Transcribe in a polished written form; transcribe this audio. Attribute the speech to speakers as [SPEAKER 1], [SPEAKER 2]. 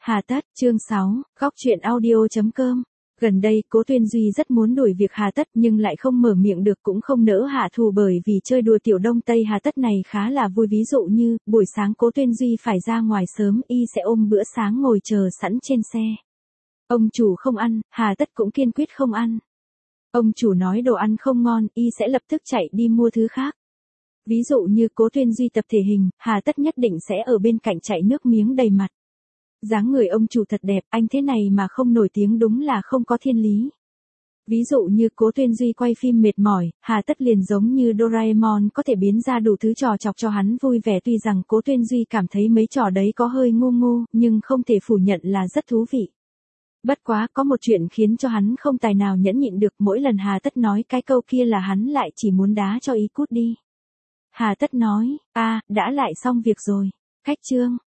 [SPEAKER 1] Hà Tất, chương 6, góc truyện audio.com. Gần đây, Cố Tuyên Duy rất muốn đuổi việc Hà Tất nhưng lại không mở miệng được cũng không nỡ hạ thù bởi vì chơi đùa tiểu đông tây Hà Tất này khá là vui. Ví dụ như, buổi sáng Cố Tuyên Duy phải ra ngoài sớm, y sẽ ôm bữa sáng ngồi chờ sẵn trên xe. Ông chủ không ăn, Hà Tất cũng kiên quyết không ăn. Ông chủ nói đồ ăn không ngon, y sẽ lập tức chạy đi mua thứ khác. Ví dụ như Cố Tuyên Duy tập thể hình, Hà Tất nhất định sẽ ở bên cạnh chảy nước miếng đầy mặt. Dáng người ông chủ thật đẹp, anh thế này mà không nổi tiếng đúng là không có thiên lý. Ví dụ như Cố Tuyên Duy quay phim mệt mỏi, Hà Tất liền giống như Doraemon có thể biến ra đủ thứ trò chọc cho hắn vui vẻ. Tuy rằng Cố Tuyên Duy cảm thấy mấy trò đấy có hơi ngu ngu, nhưng không thể phủ nhận là rất thú vị. Bất quá, có một chuyện khiến cho hắn không tài nào nhẫn nhịn được, mỗi lần Hà Tất nói cái câu kia là hắn lại chỉ muốn đá cho ý cút đi. Hà Tất nói, đã lại xong việc rồi. Khách trương.